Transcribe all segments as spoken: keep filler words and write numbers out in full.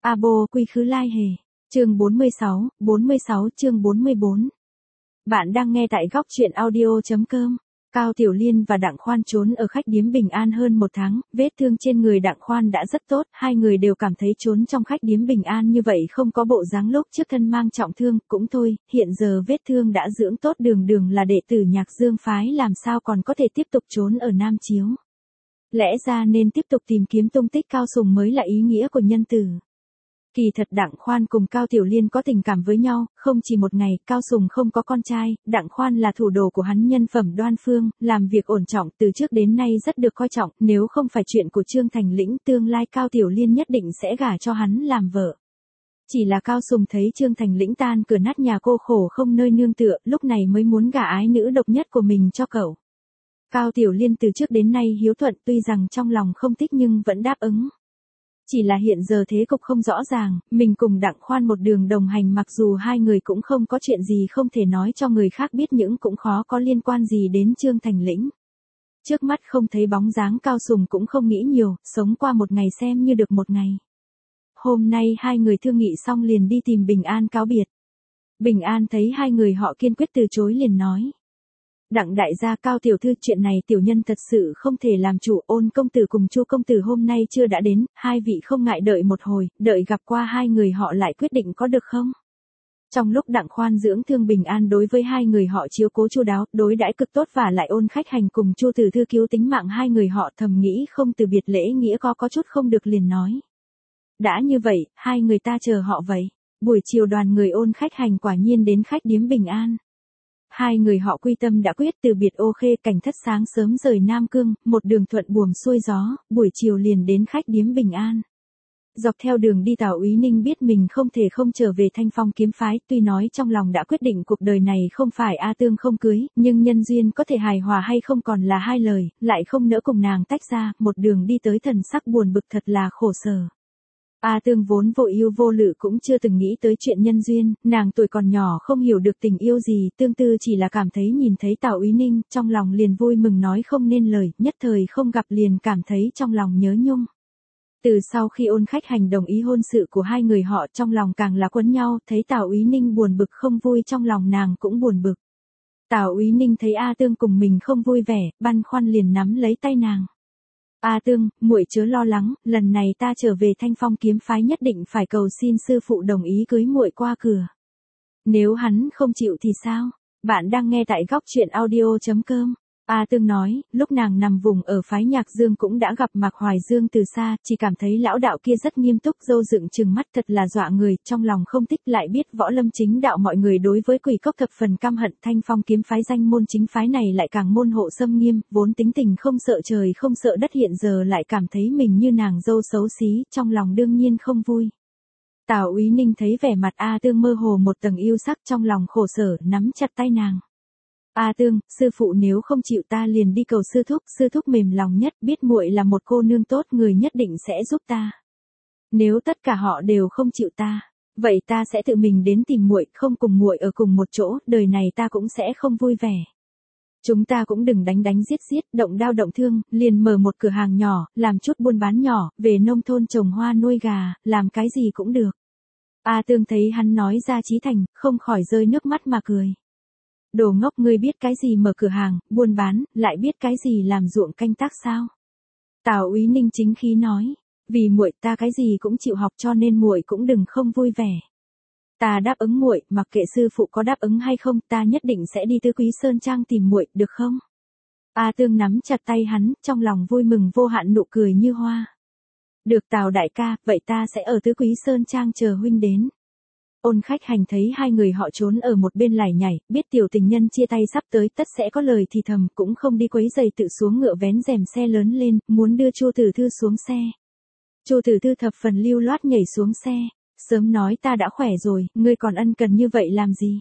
Abo quy khứ lai hề. Chương bốn mươi sáu, bốn mươi sáu chương bốn mươi bốn. Bạn đang nghe tại góc truyện audio.com. Cao Tiểu Liên và Đặng Khoan trốn ở khách điếm Bình An hơn một tháng, vết thương trên người Đặng Khoan đã rất tốt, hai người đều cảm thấy trốn trong khách điếm Bình An như vậy không có bộ dáng lúc trước thân mang trọng thương, cũng thôi, hiện giờ vết thương đã dưỡng tốt, đường đường là đệ tử Nhạc Dương phái làm sao còn có thể tiếp tục trốn ở Nam Chiếu. Lẽ ra nên tiếp tục tìm kiếm tung tích Cao Sùng mới là ý nghĩa của nhân tử. Kỳ thật Đặng Khoan cùng Cao Tiểu Liên có tình cảm với nhau, không chỉ một ngày, Cao Sùng không có con trai, Đặng Khoan là thủ đồ của hắn, nhân phẩm đoan phương, làm việc ổn trọng, từ trước đến nay rất được coi trọng, nếu không phải chuyện của Trương Thành Lĩnh, tương lai Cao Tiểu Liên nhất định sẽ gả cho hắn làm vợ. Chỉ là Cao Sùng thấy Trương Thành Lĩnh tan cửa nát nhà cô khổ không nơi nương tựa, lúc này mới muốn gả ái nữ độc nhất của mình cho cậu. Cao Tiểu Liên từ trước đến nay hiếu thuận, tuy rằng trong lòng không thích nhưng vẫn đáp ứng. Chỉ là hiện giờ thế cục không rõ ràng, mình cùng Đặng Khoan một đường đồng hành, mặc dù hai người cũng không có chuyện gì không thể nói cho người khác biết, nhưng cũng khó có liên quan gì đến Trương Thành Lĩnh. Trước mắt không thấy bóng dáng, Cao Sùng cũng không nghĩ nhiều, sống qua một ngày xem như được một ngày. Hôm nay hai người thương nghị xong liền đi tìm Bình An cáo biệt. Bình An thấy hai người họ kiên quyết từ chối liền nói. Đặng đại gia, Cao tiểu thư, chuyện này tiểu nhân thật sự không thể làm chủ, Ôn công tử cùng Chu công tử hôm nay chưa đã đến, hai vị không ngại đợi một hồi, đợi gặp qua hai người họ lại quyết định có được không? Trong lúc Đặng Khoan dưỡng thương, Bình An đối với hai người họ chiếu cố chu đáo, đối đãi cực tốt, và lại Ôn khách hành cùng Chu tử thư cứu tính mạng hai người họ, thầm nghĩ không từ biệt lễ nghĩa có có chút không được liền nói. Đã như vậy, hai người ta chờ họ vậy. Buổi chiều đoàn người Ôn khách hành quả nhiên đến khách điếm Bình An. Hai người họ quy tâm đã quyết, từ biệt Ô Khê, Cảnh Thất sáng sớm rời Nam Cương, một đường thuận buồm xuôi gió, buổi chiều liền đến khách điếm Bình An. Dọc theo đường đi Tào Úy Ninh biết mình không thể không trở về Thanh Phong kiếm phái, tuy nói trong lòng đã quyết định cuộc đời này không phải A Tương không cưới, nhưng nhân duyên có thể hài hòa hay không còn là hai lời, lại không nỡ cùng nàng tách ra, một đường đi tới thần sắc buồn bực thật là khổ sở. A Tương vốn vô ưu vô lự, cũng chưa từng nghĩ tới chuyện nhân duyên, nàng tuổi còn nhỏ không hiểu được tình yêu gì, tương tư chỉ là cảm thấy nhìn thấy Tào Úy Ninh, trong lòng liền vui mừng nói không nên lời, nhất thời không gặp liền cảm thấy trong lòng nhớ nhung. Từ sau khi Ôn khách hành đồng ý hôn sự của hai người họ, trong lòng càng là quấn nhau, thấy Tào Úy Ninh buồn bực không vui, trong lòng nàng cũng buồn bực. Tào Úy Ninh thấy A Tương cùng mình không vui vẻ, băn khoăn liền nắm lấy tay nàng. A Tương, muội chớ lo lắng, lần này ta trở về Thanh Phong kiếm phái nhất định phải cầu xin sư phụ đồng ý cưới muội qua cửa. Nếu hắn không chịu thì sao? Bạn đang nghe tại góc truyện audio.com. A Tương nói, lúc nàng nằm vùng ở phái Nhạc Dương cũng đã gặp Mạc Hoài Dương từ xa, chỉ cảm thấy lão đạo kia rất nghiêm túc, râu dựng trừng mắt thật là dọa người, trong lòng không thích, lại biết võ lâm chính đạo mọi người đối với Quỷ Cốc thập phần căm hận, Thanh Phong kiếm phái danh môn chính phái này lại càng môn hộ xâm nghiêm, vốn tính tình không sợ trời không sợ đất, hiện giờ lại cảm thấy mình như nàng dâu xấu xí, trong lòng đương nhiên không vui. Tào Úy Ninh thấy vẻ mặt A Tương mơ hồ một tầng yêu sắc, trong lòng khổ sở, nắm chặt tay nàng. A Tương, sư phụ nếu không chịu ta liền đi cầu sư thúc, sư thúc mềm lòng nhất, biết muội là một cô nương tốt, người nhất định sẽ giúp ta. Nếu tất cả họ đều không chịu ta, vậy ta sẽ tự mình đến tìm muội, không cùng muội ở cùng một chỗ, đời này ta cũng sẽ không vui vẻ. Chúng ta cũng đừng đánh đánh giết giết, động đao động thương, liền mở một cửa hàng nhỏ, làm chút buôn bán nhỏ, về nông thôn trồng hoa nuôi gà, làm cái gì cũng được. A Tương thấy hắn nói ra chí thành, không khỏi rơi nước mắt mà cười. Đồ ngốc, ngươi biết cái gì mở cửa hàng, buôn bán, lại biết cái gì làm ruộng canh tác sao? Tào Úy Ninh chính khí nói, vì muội ta cái gì cũng chịu học, cho nên muội cũng đừng không vui vẻ. Ta đáp ứng muội, mặc kệ sư phụ có đáp ứng hay không, ta nhất định sẽ đi Tứ Quý Sơn Trang tìm muội, được không? A Tương nắm chặt tay hắn, trong lòng vui mừng vô hạn, nụ cười như hoa. Được Tào đại ca, vậy ta sẽ ở Tứ Quý Sơn Trang chờ huynh đến. Ôn khách hành thấy hai người họ trốn ở một bên lải nhải, biết tiểu tình nhân chia tay sắp tới, tất sẽ có lời thì thầm, cũng không đi quấy giày, tự xuống ngựa vén rèm xe lớn lên, muốn đưa Chu tử thư xuống xe. Chu tử thư thập phần lưu loát nhảy xuống xe, sớm nói ta đã khỏe rồi, ngươi còn ân cần như vậy làm gì?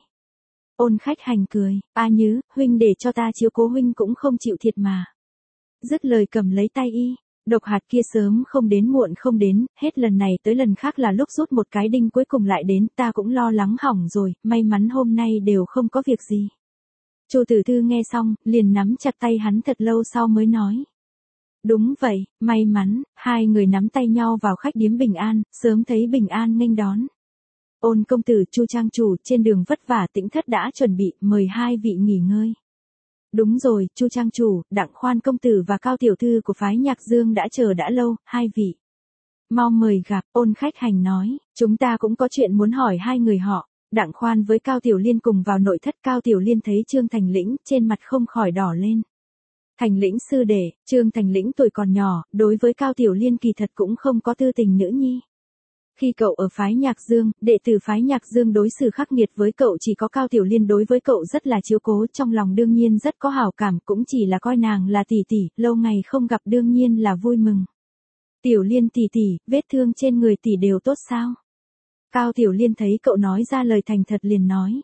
Ôn khách hành cười, A Nhứ, huynh để cho ta chiếu cố huynh cũng không chịu thiệt mà. Dứt lời cầm lấy tay y. Độc hạt kia sớm không đến muộn không đến, hết lần này tới lần khác là lúc rút một cái đinh cuối cùng lại đến, ta cũng lo lắng hỏng rồi, may mắn hôm nay đều không có việc gì. Chu tử thư nghe xong, liền nắm chặt tay hắn thật lâu sau mới nói. Đúng vậy, may mắn, hai người nắm tay nhau vào khách điếm Bình An, sớm thấy Bình An nghênh đón. Ôn công tử, Chu trang chủ, trên đường vất vả Tĩnh thất đã chuẩn bị, mời hai vị nghỉ ngơi. Đúng rồi, Chu trang chủ, Đặng Khoan công tử và Cao tiểu thư của phái Nhạc Dương đã chờ đã lâu, hai vị. Mau mời gặp, Ôn khách hành nói, chúng ta cũng có chuyện muốn hỏi hai người họ. Đặng Khoan với Cao Tiểu Liên cùng vào nội thất. Cao Tiểu Liên thấy Trương Thành Lĩnh, trên mặt không khỏi đỏ lên. Thành Lĩnh sư đệ, Trương Thành Lĩnh tuổi còn nhỏ, đối với Cao Tiểu Liên kỳ thật cũng không có tư tình nữ nhi. Khi cậu ở phái Nhạc Dương, đệ tử phái Nhạc Dương đối xử khắc nghiệt với cậu, chỉ có Cao Tiểu Liên đối với cậu rất là chiếu cố, trong lòng đương nhiên rất có hảo cảm, cũng chỉ là coi nàng là tỷ tỷ, lâu ngày không gặp đương nhiên là vui mừng. Tiểu Liên tỷ tỷ, vết thương trên người tỷ đều tốt sao? Cao Tiểu Liên thấy cậu nói ra lời thành thật liền nói.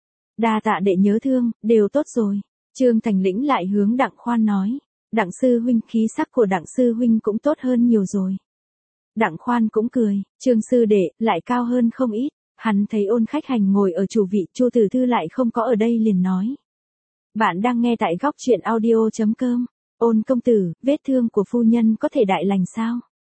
Đa tạ đệ nhớ thương, đều tốt rồi. Trương Thành Lĩnh lại hướng Đặng Khoan nói. Đặng sư huynh, khí sắc của Đặng sư huynh cũng tốt hơn nhiều rồi. Đặng Khoan cũng cười, Trương sư đệ, lại cao hơn không ít. Hắn thấy Ôn khách hành ngồi ở chủ vị, Chu Tử Thư lại không có ở đây liền nói. Bạn đang nghe tại góc truyện audio.com. Ôn công tử, vết thương của phu nhân có thể đại lành sao?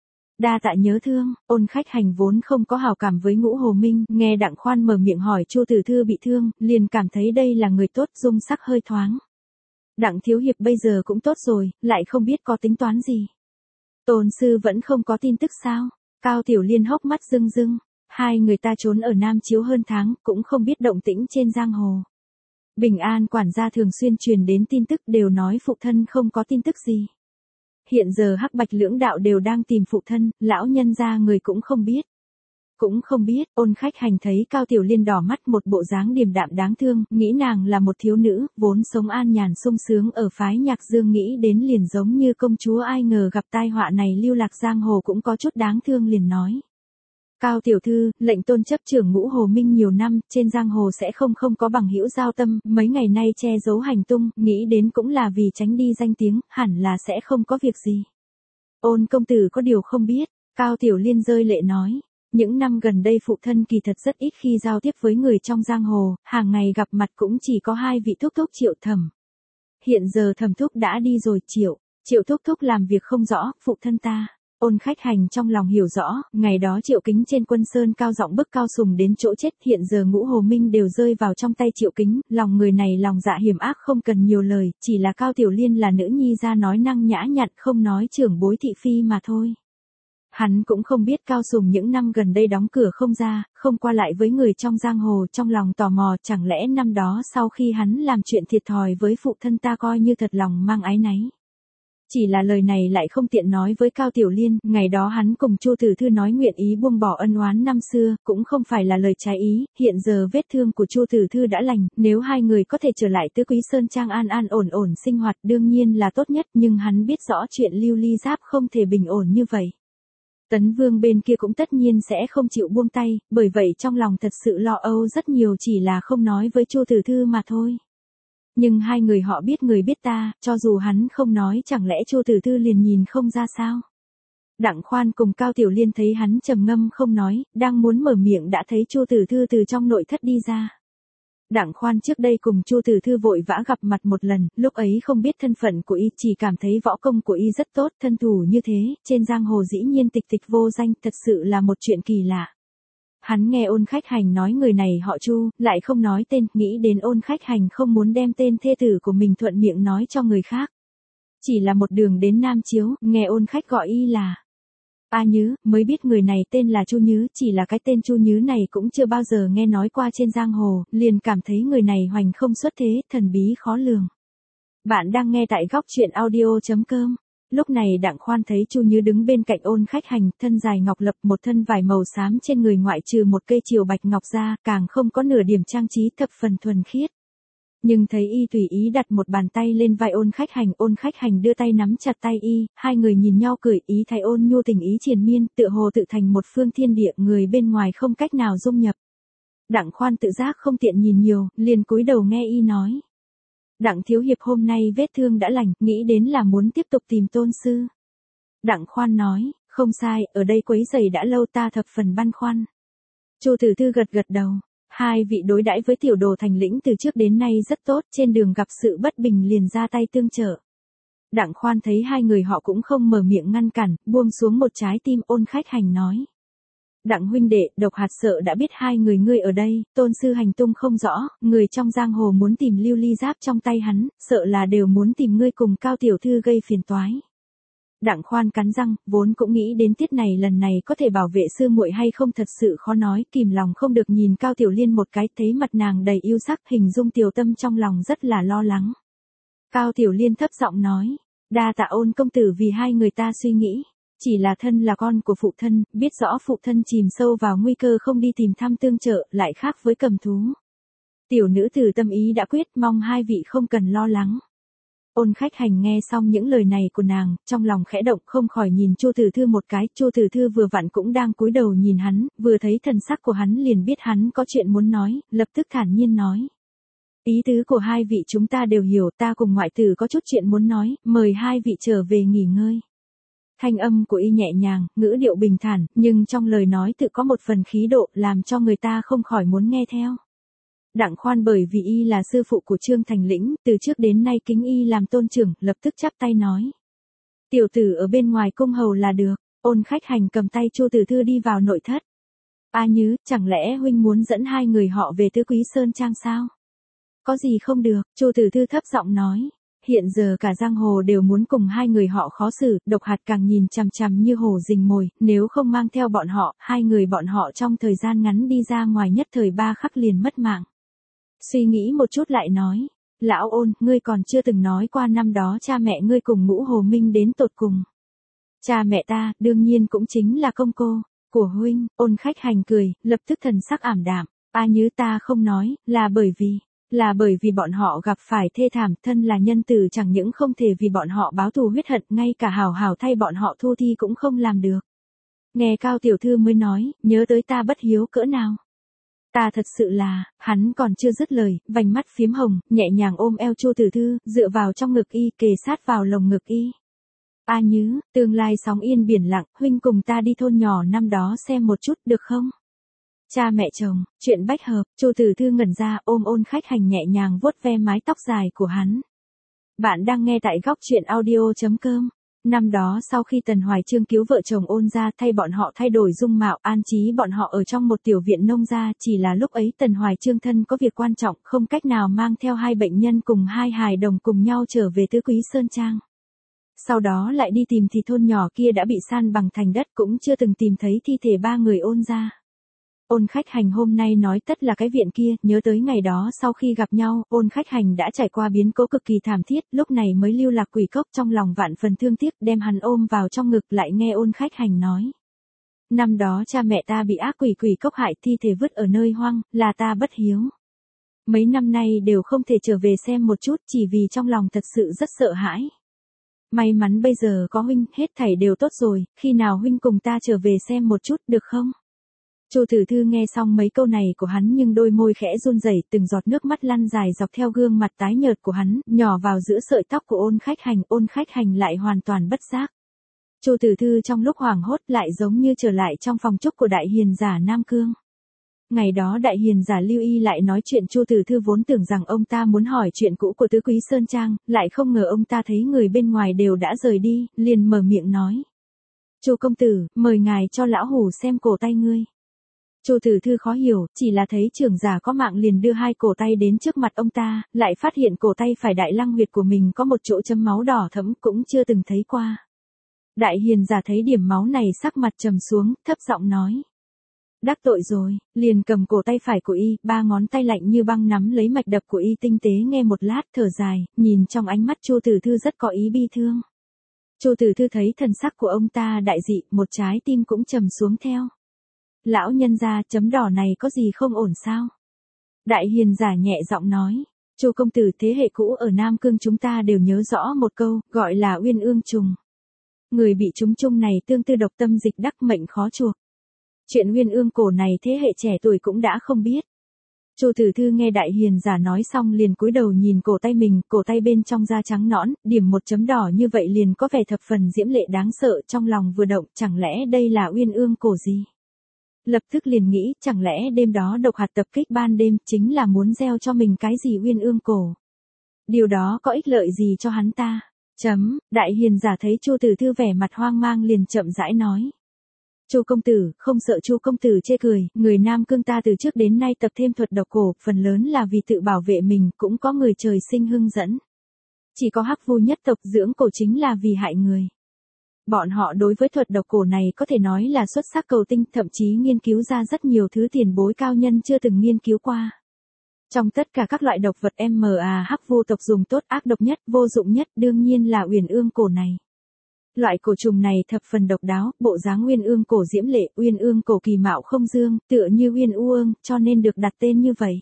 Đa tạ nhớ thương. Ôn khách hành vốn không có hảo cảm với Ngũ Hồ Minh, nghe Đặng Khoan mở miệng hỏi Chu Tử Thư bị thương, liền cảm thấy đây là người tốt, dung sắc hơi thoáng. Đặng thiếu hiệp bây giờ cũng tốt rồi, lại không biết có tính toán gì. Tôn sư vẫn không có tin tức sao? Cao Tiểu Liên hốc mắt rưng rưng, hai người ta trốn ở Nam Chiếu hơn tháng, cũng không biết động tĩnh trên giang hồ. Bình An quản gia thường xuyên truyền đến tin tức, đều nói phụ thân không có tin tức gì. Hiện giờ Hắc Bạch lưỡng đạo đều đang tìm phụ thân, lão nhân gia người cũng không biết. Cũng không biết. Ôn khách hành thấy Cao Tiểu Liên đỏ mắt, một bộ dáng điềm đạm đáng thương, nghĩ nàng là một thiếu nữ, vốn sống an nhàn sung sướng ở phái Nhạc Dương, nghĩ đến liền giống như công chúa, ai ngờ gặp tai họa này lưu lạc giang hồ cũng có chút đáng thương liền nói. Cao tiểu thư, lệnh tôn chấp trưởng Ngũ Hồ Minh nhiều năm, trên giang hồ sẽ không không có bằng hữu giao tâm, mấy ngày nay che giấu hành tung, nghĩ đến cũng là vì tránh đi danh tiếng, hẳn là sẽ không có việc gì. Ôn công tử có điều không biết, Cao Tiểu Liên rơi lệ nói. Những năm gần đây phụ thân kỳ thật rất ít khi giao tiếp với người trong giang hồ, hàng ngày gặp mặt cũng chỉ có hai vị thúc thúc Triệu Thẩm. Hiện giờ Thẩm thúc đã đi rồi, Triệu, Triệu thúc thúc làm việc không rõ, phụ thân ta. Ôn khách hành trong lòng hiểu rõ, ngày đó Triệu Kính trên Quân Sơn cao giọng bức Cao Sùng đến chỗ chết, hiện giờ Ngũ Hồ Minh đều rơi vào trong tay Triệu Kính, lòng người này lòng dạ hiểm ác không cần nhiều lời, chỉ là Cao Tiểu Liên là nữ nhi ra nói năng nhã nhặn, không nói trưởng bối thị phi mà thôi. Hắn cũng không biết Cao Sùng những năm gần đây đóng cửa không ra, không qua lại với người trong giang hồ, trong lòng tò mò, chẳng lẽ năm đó sau khi hắn làm chuyện thiệt thòi với phụ thân ta coi như thật lòng mang ái náy. Chỉ là lời này lại không tiện nói với Cao Tiểu Liên, ngày đó hắn cùng Chu Tử Thư nói nguyện ý buông bỏ ân oán năm xưa, cũng không phải là lời trái ý, hiện giờ vết thương của Chu Tử Thư đã lành, nếu hai người có thể trở lại Tứ Quý Sơn Trang an an ổn ổn sinh hoạt đương nhiên là tốt nhất, nhưng hắn biết rõ chuyện Lưu Ly Giáp không thể bình ổn như vậy. Tấn Vương bên kia cũng tất nhiên sẽ không chịu buông tay, bởi vậy trong lòng thật sự lo âu rất nhiều, chỉ là không nói với Chu Tử Thư mà thôi. Nhưng hai người họ biết người biết ta, cho dù hắn không nói chẳng lẽ Chu Tử Thư liền nhìn không ra sao. Đặng Khoan cùng Cao Tiểu Liên thấy hắn trầm ngâm không nói, đang muốn mở miệng đã thấy Chu Tử Thư từ trong nội thất đi ra. Đặng Khoan trước đây cùng Chu Tử Thư vội vã gặp mặt một lần, lúc ấy không biết thân phận của y, chỉ cảm thấy võ công của y rất tốt, thân thủ như thế, trên giang hồ dĩ nhiên tịch tịch vô danh, thật sự là một chuyện kỳ lạ. Hắn nghe Ôn khách hành nói người này họ Chu, lại không nói tên, nghĩ đến Ôn khách hành không muốn đem tên thê tử của mình thuận miệng nói cho người khác. Chỉ là một đường đến Nam Chiếu, nghe Ôn khách gọi y là A Nhứ, mới biết người này tên là Chu Nhứ, chỉ là cái tên Chu Nhứ này cũng chưa bao giờ nghe nói qua trên giang hồ, liền cảm thấy người này hoành không xuất thế, thần bí khó lường. Bạn đang nghe tại góc truyện audio.com. Lúc này Đặng Khoan thấy Chu Nhứ đứng bên cạnh Ôn khách hành, thân dài ngọc lập, một thân vải màu xám trên người ngoại trừ một cây triều bạch ngọc ra, càng không có nửa điểm trang trí, thập phần thuần khiết. Nhưng thấy y tùy ý đặt một bàn tay lên vai Ôn khách hành, Ôn khách hành đưa tay nắm chặt tay y, hai người nhìn nhau cười, ý thay ôn nhu tình ý triền miên, tựa hồ tự thành một phương thiên địa, người bên ngoài không cách nào dung nhập. Đặng Khoan tự giác không tiện nhìn nhiều, liền cúi đầu nghe y nói. Đặng thiếu hiệp hôm nay vết thương đã lành, nghĩ đến là muốn tiếp tục tìm tôn sư. Đặng Khoan nói, không sai, ở đây quấy rầy đã lâu, ta thập phần băn khoăn. Chu Tử Thư gật gật đầu. Hai vị đối đãi với tiểu đồ Thành Lĩnh từ trước đến nay rất tốt, trên đường gặp sự bất bình liền ra tay tương trợ. Đặng Khoan thấy hai người họ cũng không mở miệng ngăn cản, buông xuống một trái tim. Ôn Khách Hành nói. Đặng huynh đệ, Độc Hạt sợ đã biết hai người ngươi ở đây, tôn sư hành tung không rõ, người trong giang hồ muốn tìm lưu ly giáp trong tay hắn, sợ là đều muốn tìm ngươi cùng Cao tiểu thư gây phiền toái. Đặng Khoan cắn răng, vốn cũng nghĩ đến tiết này lần này có thể bảo vệ sư muội hay không thật sự khó nói, kìm lòng không được nhìn Cao Tiểu Liên một cái, thấy mặt nàng đầy yêu sắc, hình dung tiểu tâm trong lòng rất là lo lắng. Cao Tiểu Liên thấp giọng nói, đa tạ Ôn công tử vì hai người ta suy nghĩ, chỉ là thân là con của phụ thân, biết rõ phụ thân chìm sâu vào nguy cơ không đi tìm thăm tương trợ, lại khác với cầm thú. Tiểu nữ tử tâm ý đã quyết, mong hai vị không cần lo lắng. Ôn Khách Hành nghe xong những lời này của nàng, trong lòng khẽ động, không khỏi nhìn Chu Tử Thư một cái. Chu Tử Thư vừa vặn cũng đang cúi đầu nhìn hắn, vừa thấy thần sắc của hắn liền biết hắn có chuyện muốn nói, lập tức thản nhiên nói. Ý tứ của hai vị chúng ta đều hiểu, ta cùng ngoại tử có chút chuyện muốn nói, mời hai vị trở về nghỉ ngơi. Thanh âm của y nhẹ nhàng, ngữ điệu bình thản, nhưng trong lời nói tự có một phần khí độ, làm cho người ta không khỏi muốn nghe theo. Đặng Khoan bởi vì y là sư phụ của Trương Thành Lĩnh, từ trước đến nay kính y làm tôn trưởng, lập tức chắp tay nói. Tiểu tử ở bên ngoài cung hầu là được. Ôn Khách Hành cầm tay Chu Tử Thư đi vào nội thất. A Nhứ, chẳng lẽ huynh muốn dẫn hai người họ về Tứ Quý Sơn Trang sao? Có gì không được, Chu Tử Thư thấp giọng nói. Hiện giờ cả giang hồ đều muốn cùng hai người họ khó xử, Độc Hạt càng nhìn chằm chằm như hổ rình mồi, nếu không mang theo bọn họ, hai người bọn họ trong thời gian ngắn đi ra ngoài nhất thời ba khắc liền mất mạng. Suy nghĩ một chút lại nói, lão Ôn, ngươi còn chưa từng nói qua năm đó cha mẹ ngươi cùng Ngũ Hồ Minh đến tột cùng. Cha mẹ ta, đương nhiên cũng chính là công cô của huynh. Ôn Khách Hành cười, lập tức thần sắc ảm đạm. A Nhứ, ta không nói, là bởi vì, là bởi vì bọn họ gặp phải thê thảm, thân là nhân tử chẳng những không thể vì bọn họ báo thù huyết hận, ngay cả hảo hảo thay bọn họ thu thi cũng không làm được. Nghe Cao tiểu thư mới nói, nhớ tới ta bất hiếu cỡ nào. Ta thật sự là, hắn còn chưa dứt lời, vành mắt phím hồng, nhẹ nhàng ôm eo Chu Tử Thư, dựa vào trong ngực y, kề sát vào lồng ngực y. A Nhứ, tương lai sóng yên biển lặng, huynh cùng ta đi thôn nhỏ năm đó xem một chút, được không? Cha mẹ chồng, chuyện bách hợp. Chu Tử Thư ngẩn ra, ôm Ôn Khách Hành nhẹ nhàng vuốt ve mái tóc dài của hắn. Bạn đang nghe tại góc truyện audio chấm com. Năm đó sau khi Tần Hoài Chương cứu vợ chồng Ôn gia, thay bọn họ thay đổi dung mạo, an trí bọn họ ở trong một tiểu viện nông gia, chỉ là lúc ấy Tần Hoài Chương thân có việc quan trọng, không cách nào mang theo hai bệnh nhân cùng hai hài đồng cùng nhau trở về Tứ Quý Sơn Trang. Sau đó lại đi tìm thì thôn nhỏ kia đã bị san bằng thành đất, cũng chưa từng tìm thấy thi thể ba người Ôn gia. Ôn Khách Hành hôm nay nói tất là cái viện kia, nhớ tới ngày đó sau khi gặp nhau, Ôn Khách Hành đã trải qua biến cố cực kỳ thảm thiết, lúc này mới lưu lạc quỷ cốc, trong lòng vạn phần thương tiếc, đem hắn ôm vào trong ngực, lại nghe Ôn Khách Hành nói. Năm đó cha mẹ ta bị ác quỷ quỷ cốc hại, thi thể vứt ở nơi hoang, là ta bất hiếu. Mấy năm nay đều không thể trở về xem một chút, chỉ vì trong lòng thật sự rất sợ hãi. May mắn bây giờ có huynh, hết thảy đều tốt rồi, khi nào huynh cùng ta trở về xem một chút, được không? Chu Tử Thư nghe xong mấy câu này của hắn nhưng đôi môi khẽ run rẩy, từng giọt nước mắt lăn dài dọc theo gương mặt tái nhợt của hắn, nhỏ vào giữa sợi tóc của Ôn Khách Hành. Ôn Khách Hành lại hoàn toàn bất giác. Chu Tử Thư trong lúc hoảng hốt lại giống như trở lại trong phòng trúc của đại hiền giả Nam Cương. Ngày đó đại hiền giả Lưu Y lại nói chuyện, Chu Tử Thư vốn tưởng rằng ông ta muốn hỏi chuyện cũ của Tứ Quý Sơn Trang, lại không ngờ ông ta thấy người bên ngoài đều đã rời đi, liền mở miệng nói. Chu công tử, mời ngài cho lão hủ xem cổ tay ngươi. Chu Tử Thư khó hiểu, chỉ là thấy trưởng giả có mạng liền đưa hai cổ tay đến trước mặt ông ta, lại phát hiện cổ tay phải đại lăng huyệt của mình có một chỗ chấm máu đỏ thẫm, cũng chưa từng thấy qua. Đại hiền giả thấy điểm máu này sắc mặt trầm xuống, thấp giọng nói. Đắc tội rồi, liền cầm cổ tay phải của y, ba ngón tay lạnh như băng nắm lấy mạch đập của y, tinh tế nghe một lát, thở dài, nhìn trong ánh mắt Chu Tử Thư rất có ý bi thương. Chu Tử Thư thấy thần sắc của ông ta đại dị, một trái tim cũng trầm xuống theo. Lão nhân gia, chấm đỏ này có gì không ổn sao? Đại hiền giả nhẹ giọng nói. Chu công tử, thế hệ cũ ở Nam Cương chúng ta đều nhớ rõ một câu, gọi là uyên ương trùng. Người bị trúng chung này tương tư độc tâm dịch đắc, mệnh khó chuộc. Chuyện uyên ương cổ này thế hệ trẻ tuổi cũng đã không biết. Chu Tử Thư nghe đại hiền giả nói xong liền cúi đầu nhìn cổ tay mình, cổ tay bên trong da trắng nõn, điểm một chấm đỏ như vậy liền có vẻ thập phần diễm lệ đáng sợ, trong lòng vừa động, chẳng lẽ đây là uyên ương cổ gì? Lập tức liền nghĩ, chẳng lẽ đêm đó Độc Hạt tập kích ban đêm chính là muốn gieo cho mình cái gì uyên ương cổ? Điều đó có ích lợi gì cho hắn ta? Chấm, đại hiền giả thấy Chu Tử Thư vẻ mặt hoang mang liền chậm rãi nói. Chu công tử, không sợ Chu công tử chê cười, người Nam Cương ta từ trước đến nay tập thêm thuật độc cổ, phần lớn là vì tự bảo vệ mình, cũng có người trời sinh hưng dẫn. Chỉ có Hắc Vu nhất tộc dưỡng cổ chính là vì hại người. Bọn họ đối với thuật độc cổ này có thể nói là xuất sắc cầu tinh, thậm chí nghiên cứu ra rất nhiều thứ tiền bối cao nhân chưa từng nghiên cứu qua. Trong tất cả các loại độc vật mà Hắc Vu tộc dùng tốt, ác độc nhất, vô dụng nhất đương nhiên là uyển ương cổ này. Loại cổ trùng này thập phần độc đáo, bộ dáng uyên ương cổ diễm lệ, uyên ương cổ kỳ mạo không dương, tựa như uyên u ương, cho nên được đặt tên như vậy.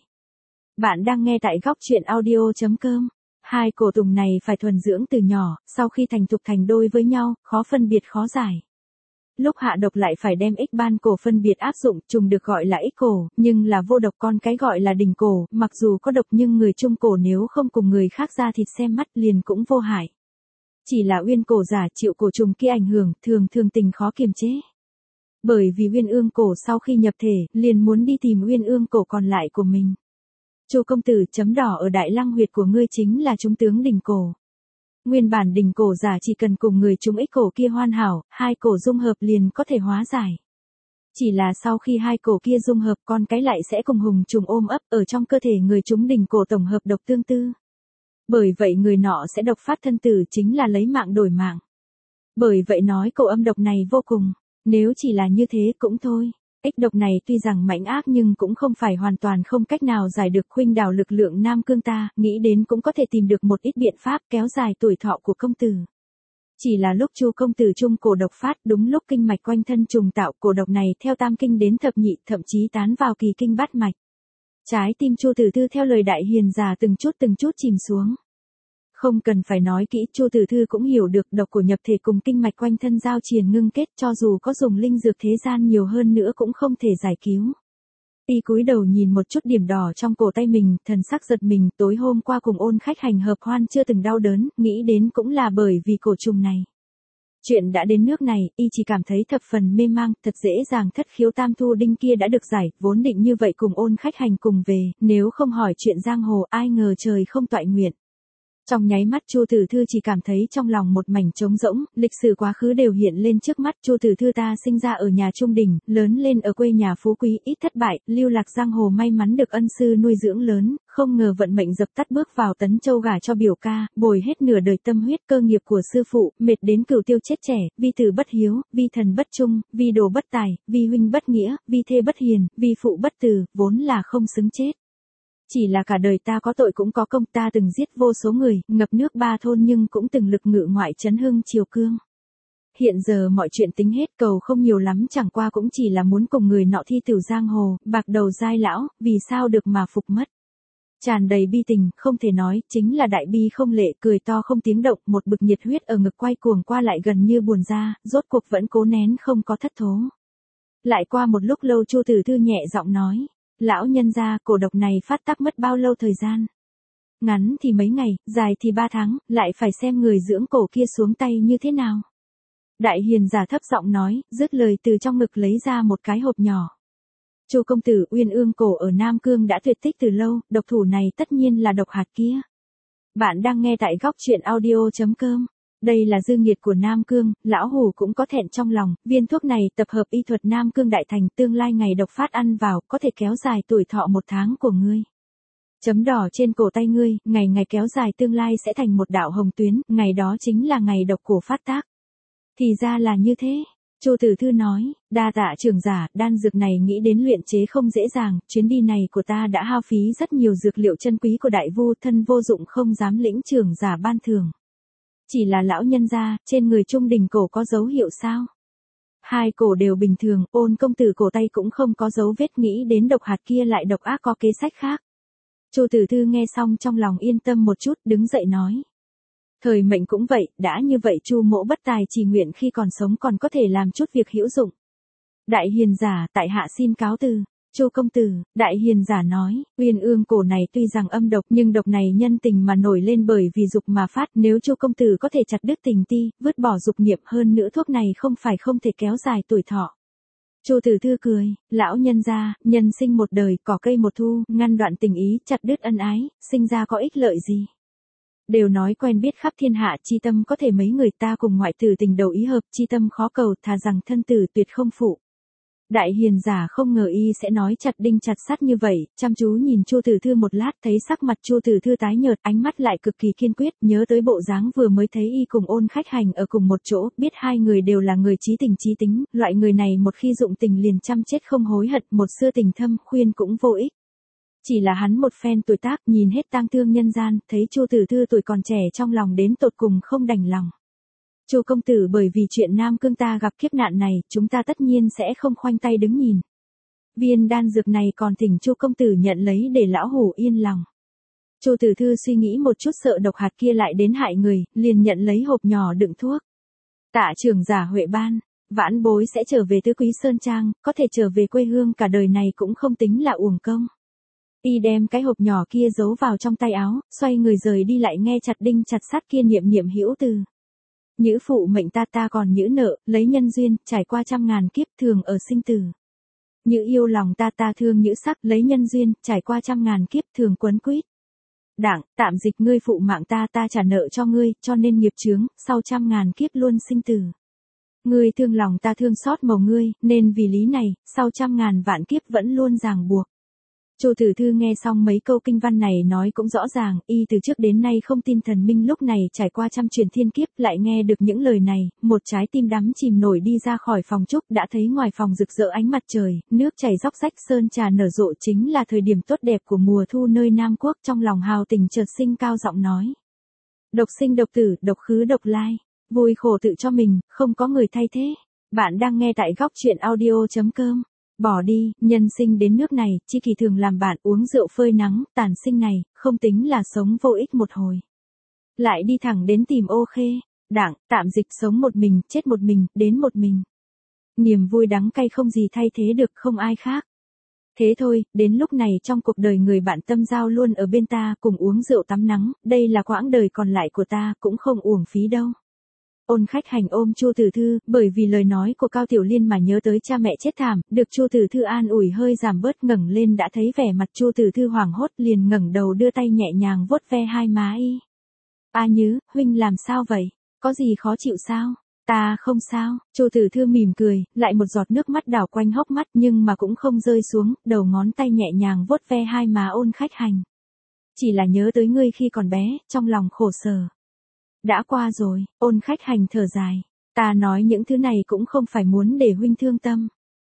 Bạn đang nghe tại góc truyện audio chấm com. Hai cổ trùng này phải thuần dưỡng từ nhỏ, sau khi thành thục thành đôi với nhau, khó phân biệt khó giải. Lúc hạ độc lại phải đem ích ban cổ phân biệt áp dụng, trùng được gọi là ích cổ, nhưng là vô độc, con cái gọi là đình cổ, mặc dù có độc nhưng người chung cổ nếu không cùng người khác ra thịt xem mắt liền cũng vô hại. Chỉ là uyên cổ giả chịu cổ trùng kia ảnh hưởng, thường thường tình khó kiềm chế. Bởi vì uyên ương cổ sau khi nhập thể, liền muốn đi tìm uyên ương cổ còn lại của mình. Chu công tử, chấm đỏ ở đại lăng huyệt của ngươi chính là chúng tướng đình cổ. Nguyên bản đình cổ giả chỉ cần cùng người chúng ích cổ kia hoàn hảo, hai cổ dung hợp liền có thể hóa giải. Chỉ là sau khi hai cổ kia dung hợp, con cái lại sẽ cùng hùng trùng ôm ấp ở trong cơ thể người chúng đình cổ tổng hợp độc tương tư. Bởi vậy người nọ sẽ độc phát thân tử, chính là lấy mạng đổi mạng. Bởi vậy nói cổ âm độc này vô cùng, nếu chỉ là như thế cũng thôi. Ích độc này tuy rằng mãnh ác nhưng cũng không phải hoàn toàn không cách nào giải được, khuynh đảo lực lượng Nam Cương ta, nghĩ đến cũng có thể tìm được một ít biện pháp kéo dài tuổi thọ của công tử. Chỉ là lúc Chu công tử trung cổ độc phát, đúng lúc kinh mạch quanh thân trùng tạo, cổ độc này theo tam kinh đến thập nhị, thậm chí tán vào kỳ kinh bát mạch. Trái tim Chu Tử Thư theo lời đại hiền giả từng chút từng chút chìm xuống. Không cần phải nói kỹ, Chu Tử Thư cũng hiểu được độc của nhập thể cùng kinh mạch quanh thân giao triền ngưng kết, cho dù có dùng linh dược thế gian nhiều hơn nữa cũng không thể giải cứu. Y cúi đầu nhìn một chút điểm đỏ trong cổ tay mình, thần sắc giật mình, tối hôm qua cùng Ôn khách hành hợp hoan chưa từng đau đớn, nghĩ đến cũng là bởi vì cổ trùng này. Chuyện đã đến nước này, y chỉ cảm thấy thập phần mê mang, thật dễ dàng thất khiếu tam thu đinh kia đã được giải, vốn định như vậy cùng Ôn khách hành cùng về, nếu không hỏi chuyện giang hồ, ai ngờ trời không toại nguyện. Trong nháy mắt Chu Tử Thư chỉ cảm thấy trong lòng một mảnh trống rỗng, lịch sử quá khứ đều hiện lên trước mắt. Chu Tử Thư ta sinh ra ở nhà trung đình, lớn lên ở quê nhà phú quý, ít thất bại, lưu lạc giang hồ, may mắn được ân sư nuôi dưỡng lớn, không ngờ vận mệnh dập tắt, bước vào Tấn Châu gả cho biểu ca, bồi hết nửa đời tâm huyết cơ nghiệp của sư phụ, mệt đến cửu tiêu chết trẻ, vi tử bất hiếu, vi thần bất trung, vi đồ bất tài, vi huynh bất nghĩa, vi thê bất hiền, vi phụ bất từ, vốn là không xứng chết. Chỉ là cả đời ta có tội cũng có công, ta từng giết vô số người, ngập nước ba thôn nhưng cũng từng lực ngự ngoại trấn hưng triều cương. Hiện giờ mọi chuyện tính hết, cầu không nhiều lắm, chẳng qua cũng chỉ là muốn cùng người nọ thi tử giang hồ, bạc đầu giai lão, vì sao được mà phục mất. Tràn đầy bi tình, không thể nói, chính là đại bi không lệ, cười to không tiếng động, một bực nhiệt huyết ở ngực quay cuồng qua lại gần như buồn ra, rốt cuộc vẫn cố nén không có thất thố. Lại qua một lúc lâu Chu Tử Thư nhẹ giọng nói. Lão nhân gia, cổ độc này phát tác mất bao lâu thời gian? Ngắn thì mấy ngày, dài thì ba tháng, lại phải xem người dưỡng cổ kia xuống tay như thế nào. Đại hiền giả thấp giọng nói, dứt lời từ trong ngực lấy ra một cái hộp nhỏ. Chu công tử, uyên ương cổ ở Nam Cương đã tuyệt tích từ lâu, độc thủ này tất nhiên là độc hạt kia. Bạn đang nghe tại góc truyện audio chấm com. Đây là dư nghiệt của Nam Cương, lão hủ cũng có thẹn trong lòng, viên thuốc này tập hợp y thuật Nam Cương đại thành, tương lai ngày độc phát ăn vào, có thể kéo dài tuổi thọ một tháng của ngươi. Chấm đỏ trên cổ tay ngươi, ngày ngày kéo dài tương lai sẽ thành một đạo hồng tuyến, ngày đó chính là ngày độc cổ phát tác. Thì ra là như thế. Chu Tử Thư nói, đa tạ trưởng giả, đan dược này nghĩ đến luyện chế không dễ dàng, chuyến đi này của ta đã hao phí rất nhiều dược liệu chân quý của đại vu, thân vô dụng không dám lĩnh trưởng giả ban thưởng. Chỉ là lão nhân gia, trên người trung đình cổ có dấu hiệu sao? Hai cổ đều bình thường, Ôn công tử cổ tay cũng không có dấu vết, nghĩ đến độc hạt kia lại độc ác có kế sách khác. Chu Tử Thư nghe xong trong lòng yên tâm một chút, đứng dậy nói. Thời mệnh cũng vậy, đã như vậy Chu mỗ bất tài chỉ nguyện khi còn sống còn có thể làm chút việc hữu dụng. Đại hiền giả, tại hạ xin cáo từ. Chu công tử, đại hiền giả nói, uyên ương cổ này tuy rằng âm độc nhưng độc này nhân tình mà nổi lên bởi vì dục mà phát, nếu Chu công tử có thể chặt đứt tình ti, vứt bỏ dục niệm, hơn nữa thuốc này không phải không thể kéo dài tuổi thọ. Chu Tử Thư cười, lão nhân gia, nhân sinh một đời, cỏ cây một thu, ngăn đoạn tình ý, chặt đứt ân ái, sinh ra có ích lợi gì? Đều nói quen biết khắp thiên hạ, chi tâm có thể mấy người, ta cùng ngoại tử tình đầu ý hợp, chi tâm khó cầu, thà rằng thân tử tuyệt không phụ. Đại hiền giả không ngờ y sẽ nói chặt đinh chặt sắt như vậy, chăm chú nhìn Chu Tử Thư một lát, thấy sắc mặt Chu Tử Thư tái nhợt, ánh mắt lại cực kỳ kiên quyết, nhớ tới bộ dáng vừa mới thấy y cùng Ôn Khách Hành ở cùng một chỗ, biết hai người đều là người chí tình chí tính, loại người này một khi dụng tình liền chăm chết không hối hận, một xưa tình thâm, khuyên cũng vô ích. Chỉ là hắn một phen tuổi tác, nhìn hết tang thương nhân gian, thấy Chu Tử Thư tuổi còn trẻ trong lòng đến tột cùng không đành lòng. Chu công tử, bởi vì chuyện Nam Cương ta gặp kiếp nạn này, chúng ta tất nhiên sẽ không khoanh tay đứng nhìn. Viên đan dược này còn thỉnh Chu công tử nhận lấy để lão hủ yên lòng. Chu Tử Thư suy nghĩ một chút, sợ độc hạt kia lại đến hại người, liền nhận lấy hộp nhỏ đựng thuốc. Tạ trưởng giả Huệ ban, vãn bối sẽ trở về Tứ Quý Sơn Trang, có thể trở về quê hương cả đời này cũng không tính là uổng công. Y đem cái hộp nhỏ kia giấu vào trong tay áo, xoay người rời đi, lại nghe chặt đinh chặt sắt kia niệm niệm hữu từ. Nhữ phụ mệnh ta, ta còn nhữ nợ, lấy nhân duyên, trải qua trăm ngàn kiếp, thường ở sinh tử. Nhữ yêu lòng ta, ta thương nhữ sắc, lấy nhân duyên, trải qua trăm ngàn kiếp, thường quấn quýt. Đảng, tạm dịch, ngươi phụ mạng ta, ta trả nợ cho ngươi, cho nên nghiệp chướng, sau trăm ngàn kiếp luôn sinh tử. Ngươi thương lòng ta, thương xót mầu ngươi, nên vì lý này, sau trăm ngàn vạn kiếp vẫn luôn ràng buộc. Chu Tử Thư nghe xong mấy câu kinh văn này nói cũng rõ ràng, y từ trước đến nay không tin thần minh, lúc này trải qua trăm truyền thiên kiếp, lại nghe được những lời này, một trái tim đắm chìm nổi đi ra khỏi phòng trúc, đã thấy ngoài phòng rực rỡ ánh mặt trời, nước chảy róc rách, sơn trà nở rộ, chính là thời điểm tốt đẹp của mùa thu nơi Nam Quốc. Trong lòng hào tình chợt sinh, cao giọng nói: Độc sinh độc tử, độc khứ độc lai, vui khổ tự cho mình, không có người thay thế. Bạn đang nghe tại góc truyện audio chấm com. Bỏ đi, nhân sinh đến nước này, chi kỳ thường làm bạn uống rượu phơi nắng, tàn sinh này, không tính là sống vô ích một hồi. Lại đi thẳng đến tìm Ô Khê, đảng, tạm dịch, sống một mình, chết một mình, đến một mình. Niềm vui đắng cay không gì thay thế được, không ai khác. Thế thôi, đến lúc này trong cuộc đời người bạn tâm giao luôn ở bên ta, cùng uống rượu tắm nắng, đây là quãng đời còn lại của ta, cũng không uổng phí đâu. Ôn Khách Hành ôm Chu Tử Thư, bởi vì lời nói của Cao Tiểu Liên mà nhớ tới cha mẹ chết thảm, được Chu Tử Thư an ủi hơi giảm bớt, ngẩng lên đã thấy vẻ mặt Chu Tử Thư hoảng hốt, liền ngẩng đầu đưa tay nhẹ nhàng vuốt ve hai má y. A Nhứ, huynh làm sao vậy? Có gì khó chịu sao? Ta không sao. Chu Tử Thư mỉm cười, lại một giọt nước mắt đảo quanh hốc mắt, nhưng mà cũng không rơi xuống, đầu ngón tay nhẹ nhàng vuốt ve hai má Ôn Khách Hành. Chỉ là nhớ tới ngươi khi còn bé, trong lòng khổ sở. Đã qua rồi. Ôn Khách Hành thở dài. Ta nói những thứ này cũng không phải muốn để huynh thương tâm.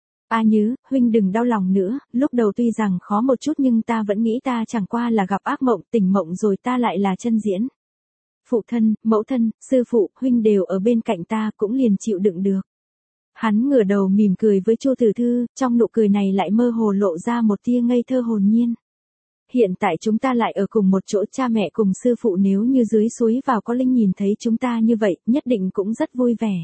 A Nhứ, huynh đừng đau lòng nữa, lúc đầu tuy rằng khó một chút nhưng ta vẫn nghĩ ta chẳng qua là gặp ác mộng, tỉnh mộng rồi ta lại là chân diễn. Phụ thân, mẫu thân, sư phụ, huynh đều ở bên cạnh ta, cũng liền chịu đựng được. Hắn ngửa đầu mỉm cười với Chu Tử Thư, trong nụ cười này lại mơ hồ lộ ra một tia ngây thơ hồn nhiên. Hiện tại chúng ta lại ở cùng một chỗ, cha mẹ cùng sư phụ nếu như dưới suối vào có linh nhìn thấy chúng ta như vậy, nhất định cũng rất vui vẻ.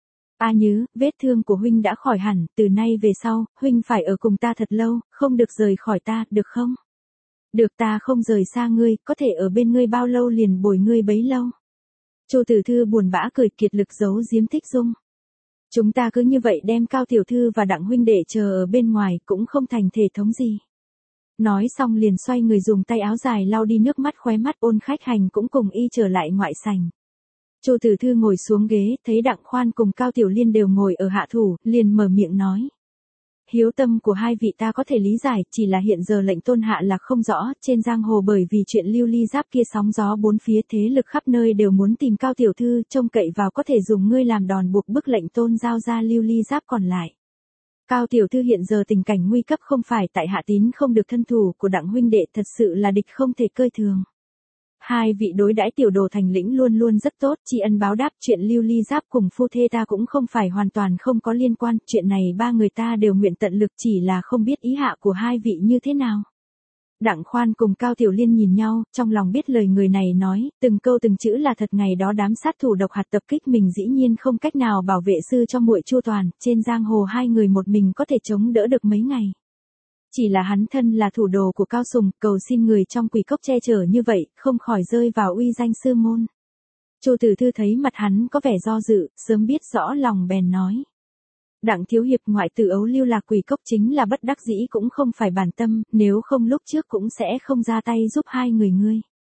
A Nhứ, vết thương của huynh đã khỏi hẳn, từ nay về sau, huynh phải ở cùng ta thật lâu, không được rời khỏi ta, được không? Được, ta không rời xa ngươi, có thể ở bên ngươi bao lâu liền bồi ngươi bấy lâu. Chu Tử Thư buồn bã cười, kiệt lực giấu giếm thích dung. Chúng ta cứ như vậy đem Cao tiểu thư và Đặng huynh đệ chờ ở bên ngoài, cũng không thành thể thống gì. Nói xong liền xoay người dùng tay áo dài lau đi nước mắt khóe mắt. Ôn Khách Hành cũng cùng y trở lại ngoại sảnh. Chu Tử Thư ngồi xuống ghế, thấy Đặng Khoan cùng Cao Tiểu Liên đều ngồi ở hạ thủ, liền mở miệng nói. Hiếu tâm của hai vị ta có thể lý giải, chỉ là hiện giờ lệnh tôn hạ là không rõ, trên giang hồ bởi vì chuyện Lưu Ly Giáp kia sóng gió bốn phía, thế lực khắp nơi đều muốn tìm Cao tiểu thư, trông cậy vào có thể dùng ngươi làm đòn buộc bức lệnh tôn giao ra Lưu Ly Giáp còn lại. Cao tiểu thư hiện giờ tình cảnh nguy cấp, không phải tại hạ tín không được thân thủ của Đặng huynh đệ, thật sự là địch không thể coi thường. Hai vị đối đãi tiểu đồ thành lĩnh luôn luôn rất tốt, tri ân báo đáp, chuyện Lưu Ly Giáp cùng phu thê ta cũng không phải hoàn toàn không có liên quan, chuyện này ba người ta đều nguyện tận lực, chỉ là không biết ý hạ của hai vị như thế nào. Đặng Khoan cùng Cao Tiểu Liên nhìn nhau, trong lòng biết lời người này nói, từng câu từng chữ là thật. Ngày đó đám sát thủ độc hạt tập kích mình dĩ nhiên không cách nào bảo vệ sư cho muội chu toàn, trên giang hồ hai người một mình có thể chống đỡ được mấy ngày. Chỉ là hắn thân là thủ đồ của Cao Sùng, cầu xin người trong quỷ cốc che chở như vậy, không khỏi rơi vào uy danh sư môn. Chu Tử Thư thấy mặt hắn có vẻ do dự, sớm biết rõ lòng bèn nói. Đặng thiếu hiệp, ngoại tử ấu lưu lạc quỷ cốc chính là bất đắc dĩ, cũng không phải bản tâm, nếu không lúc trước cũng sẽ không ra tay giúp hai người ngươi.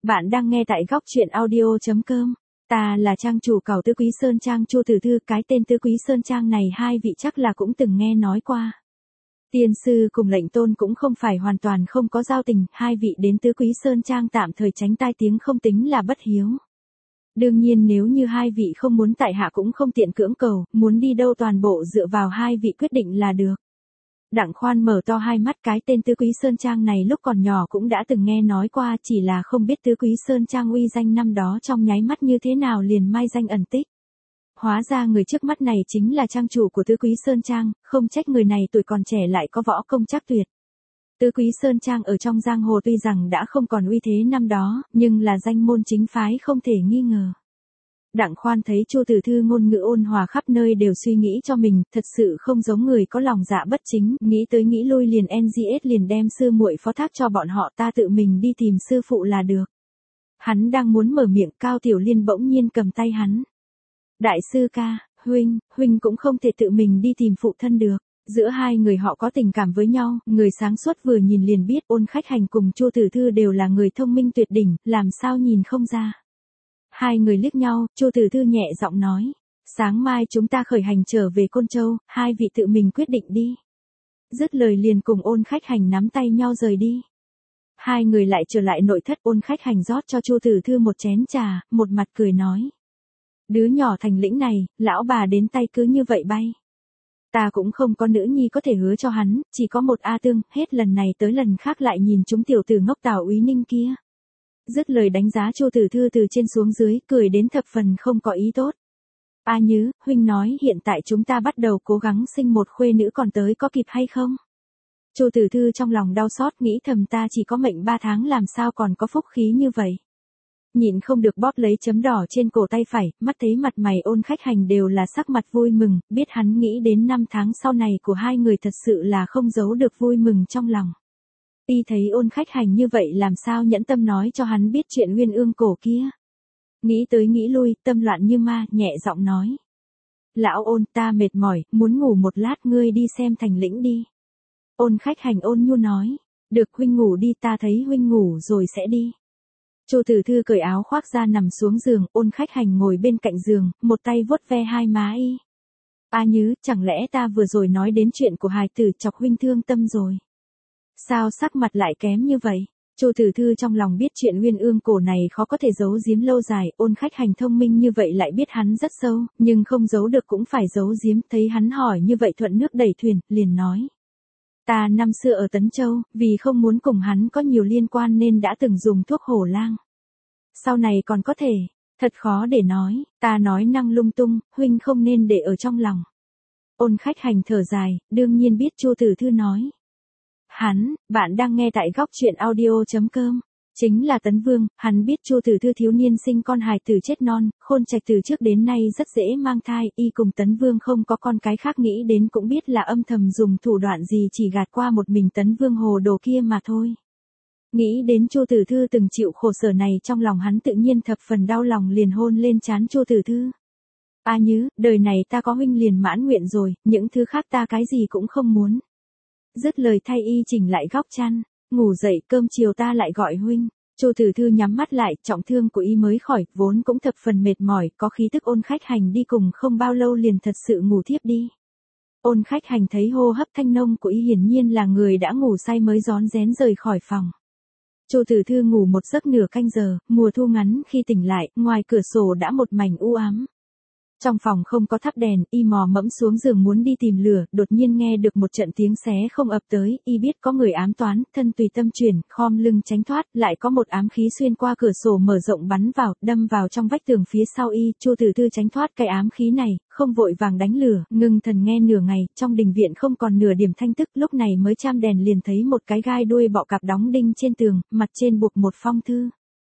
Bạn đang nghe tại góc truyện audio chấm com. Ta là trang chủ cẩu Tứ Quý Sơn Trang Chu Tử Thư, cái tên Tứ Quý Sơn Trang này hai vị chắc là cũng từng nghe nói qua. Tiên sư cùng lệnh tôn cũng không phải hoàn toàn không có giao tình, hai vị đến Tứ Quý Sơn Trang tạm thời tránh tai tiếng không tính là bất hiếu. Đương nhiên nếu như hai vị không muốn tại hạ cũng không tiện cưỡng cầu, muốn đi đâu toàn bộ dựa vào hai vị quyết định là được. Đặng Khoan mở to hai mắt, cái tên Tứ Quý Sơn Trang này lúc còn nhỏ cũng đã từng nghe nói qua, chỉ là không biết Tứ Quý Sơn Trang uy danh năm đó trong nháy mắt như thế nào liền mai danh ẩn tích. Hóa ra người trước mắt này chính là trang chủ của Tứ Quý Sơn Trang, không trách người này tuổi còn trẻ lại có võ công chắc tuyệt. Tứ Quý Sơn Trang ở trong giang hồ tuy rằng đã không còn uy thế năm đó, nhưng là danh môn chính phái không thể nghi ngờ. Đặng Khoan thấy Chu Tử Thư ngôn ngữ ôn hòa khắp nơi đều suy nghĩ cho mình, thật sự không giống người có lòng dạ bất chính, nghĩ tới nghĩ lui liền en giê ét liền đem sư muội phó thác cho bọn họ, ta tự mình đi tìm sư phụ là được. Hắn đang muốn mở miệng, Cao Tiểu Liên bỗng nhiên cầm tay hắn. Đại sư ca, huynh, huynh cũng không thể tự mình đi tìm phụ thân được. Giữa hai người họ có tình cảm với nhau, người sáng suốt vừa nhìn liền biết Ôn Khách Hành cùng Chu Tử Thư đều là người thông minh tuyệt đỉnh, làm sao nhìn không ra. Hai người liếc nhau, Chu Tử Thư nhẹ giọng nói. Sáng mai chúng ta khởi hành trở về Côn Châu, hai vị tự mình quyết định đi. Dứt lời liền cùng Ôn Khách Hành nắm tay nhau rời đi. Hai người lại trở lại nội thất, Ôn Khách Hành rót cho Chu Tử Thư một chén trà, một mặt cười nói. Đứa nhỏ thành lĩnh này, lão bà đến tay cứ như vậy bay. Ta cũng không có nữ nhi có thể hứa cho hắn, chỉ có một A Tương, hết lần này tới lần khác lại nhìn chúng tiểu tử ngốc Tào Úy Ninh kia. Dứt lời đánh giá Chu Tử Thư từ trên xuống dưới, cười đến thập phần không có ý tốt. A Nhứ, huynh nói hiện tại chúng ta bắt đầu cố gắng sinh một khuê nữ còn tới có kịp hay không? Chu Tử Thư trong lòng đau xót nghĩ thầm ta chỉ có mệnh ba tháng làm sao còn có phúc khí như vậy. Nhịn không được bóp lấy chấm đỏ trên cổ tay phải, mắt thấy mặt mày Ôn Khách Hành đều là sắc mặt vui mừng, biết hắn nghĩ đến năm tháng sau này của hai người thật sự là không giấu được vui mừng trong lòng. Y thấy Ôn Khách Hành như vậy làm sao nhẫn tâm nói cho hắn biết chuyện Uyên Ương cổ kia. Nghĩ tới nghĩ lui, tâm loạn như ma, nhẹ giọng nói. Lão Ôn, ta mệt mỏi, muốn ngủ một lát, ngươi đi xem thành lĩnh đi. Ôn Khách Hành ôn nhu nói. Được, huynh ngủ đi, ta thấy huynh ngủ rồi sẽ đi. Chu Tử Thư cởi áo khoác ra nằm xuống giường, Ôn Khách Hành ngồi bên cạnh giường, một tay vuốt ve hai má y. A Nhứ, chẳng lẽ ta vừa rồi nói đến chuyện của hài tử chọc huynh thương tâm rồi? Sao sắc mặt lại kém như vậy? Chu Tử Thư trong lòng biết chuyện Uyên Ương cổ này khó có thể giấu giếm lâu dài, Ôn Khách Hành thông minh như vậy lại biết hắn rất sâu, nhưng không giấu được cũng phải giấu giếm, thấy hắn hỏi như vậy thuận nước đẩy thuyền, liền nói. Ta năm xưa ở Tấn Châu, vì không muốn cùng hắn có nhiều liên quan nên đã từng dùng thuốc hổ lang. Sau này còn có thể, thật khó để nói, ta nói năng lung tung, huynh không nên để ở trong lòng. Ôn Khách Hành thở dài, đương nhiên biết Chu Tử Thư nói. Hắn, bạn đang nghe tại góc truyện audio chấm com. Chính là Tấn Vương, hắn biết Chu Tử Thư thiếu niên sinh con hài tử chết non, khôn trạch từ trước đến nay rất dễ mang thai, y cùng Tấn Vương không có con cái khác nghĩ đến cũng biết là âm thầm dùng thủ đoạn gì chỉ gạt qua một mình Tấn Vương hồ đồ kia mà thôi. Nghĩ đến Chu Tử Thư từng chịu khổ sở này trong lòng hắn tự nhiên thập phần đau lòng liền hôn lên trán Chu Tử Thư. A Nhứ, đời này ta có huynh liền mãn nguyện rồi, những thứ khác ta cái gì cũng không muốn. Dứt lời thay y chỉnh lại góc chăn. Ngủ dậy, cơm chiều ta lại gọi huynh. Chu Tử Thư nhắm mắt lại, trọng thương của y mới khỏi, vốn cũng thập phần mệt mỏi, có khí tức Ôn Khách Hành đi cùng không bao lâu liền thật sự ngủ thiếp đi. Ôn Khách Hành thấy hô hấp thanh nông của y hiển nhiên là người đã ngủ say mới rón rén rời khỏi phòng. Chu Tử Thư ngủ một giấc nửa canh giờ, mùa thu ngắn khi tỉnh lại, ngoài cửa sổ đã một mảnh u ám. Trong phòng không có thắp đèn, y mò mẫm xuống giường muốn đi tìm lửa, đột nhiên nghe được một trận tiếng xé không ập tới, y biết có người ám toán, thân tùy tâm chuyển, khom lưng tránh thoát, lại có một ám khí xuyên qua cửa sổ mở rộng bắn vào, đâm vào trong vách tường phía sau y, Chu Tử Thư tránh thoát cái ám khí này, không vội vàng đánh lửa, ngưng thần nghe nửa ngày, trong đình viện không còn nửa điểm thanh tức, lúc này mới cham đèn liền thấy một cái gai đuôi bọ cạp đóng đinh trên tường, mặt trên buộc một phong thư.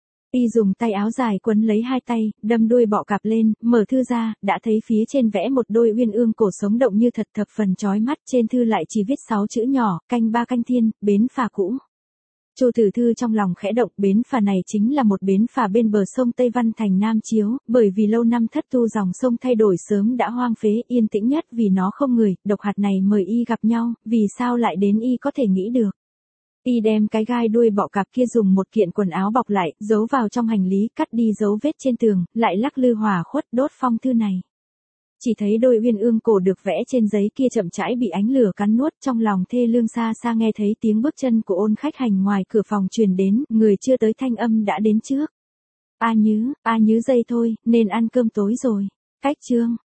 Y dùng tay áo dài quấn lấy hai tay, đâm đuôi bọ cạp lên, mở thư ra, đã thấy phía trên vẽ một đôi Uyên Ương cổ sống động như thật thập phần chói mắt, trên thư lại chỉ viết sáu chữ nhỏ, canh ba canh thiên, bến phà cũ. Chu Tử Thư trong lòng khẽ động, bến phà này chính là một bến phà bên bờ sông Tây Văn thành Nam Chiếu, bởi vì lâu năm thất tu dòng sông thay đổi sớm đã hoang phế, yên tĩnh nhất vì nó không người, độc hạt này mời y gặp nhau, vì sao lại đến y có thể nghĩ được. Y đem cái gai đuôi bọ cạp kia dùng một kiện quần áo bọc lại, giấu vào trong hành lý, cắt đi dấu vết trên tường, lại lắc lư hòa khuất đốt phong thư này. Chỉ thấy đôi uyên ương cổ được vẽ trên giấy kia chậm rãi bị ánh lửa cắn nuốt, trong lòng thê lương xa xa nghe thấy tiếng bước chân của Ôn Khách Hành ngoài cửa phòng truyền đến, người chưa tới thanh âm đã đến trước. A Nhứ, A Nhứ dây thôi, nên ăn cơm tối rồi. Cách chương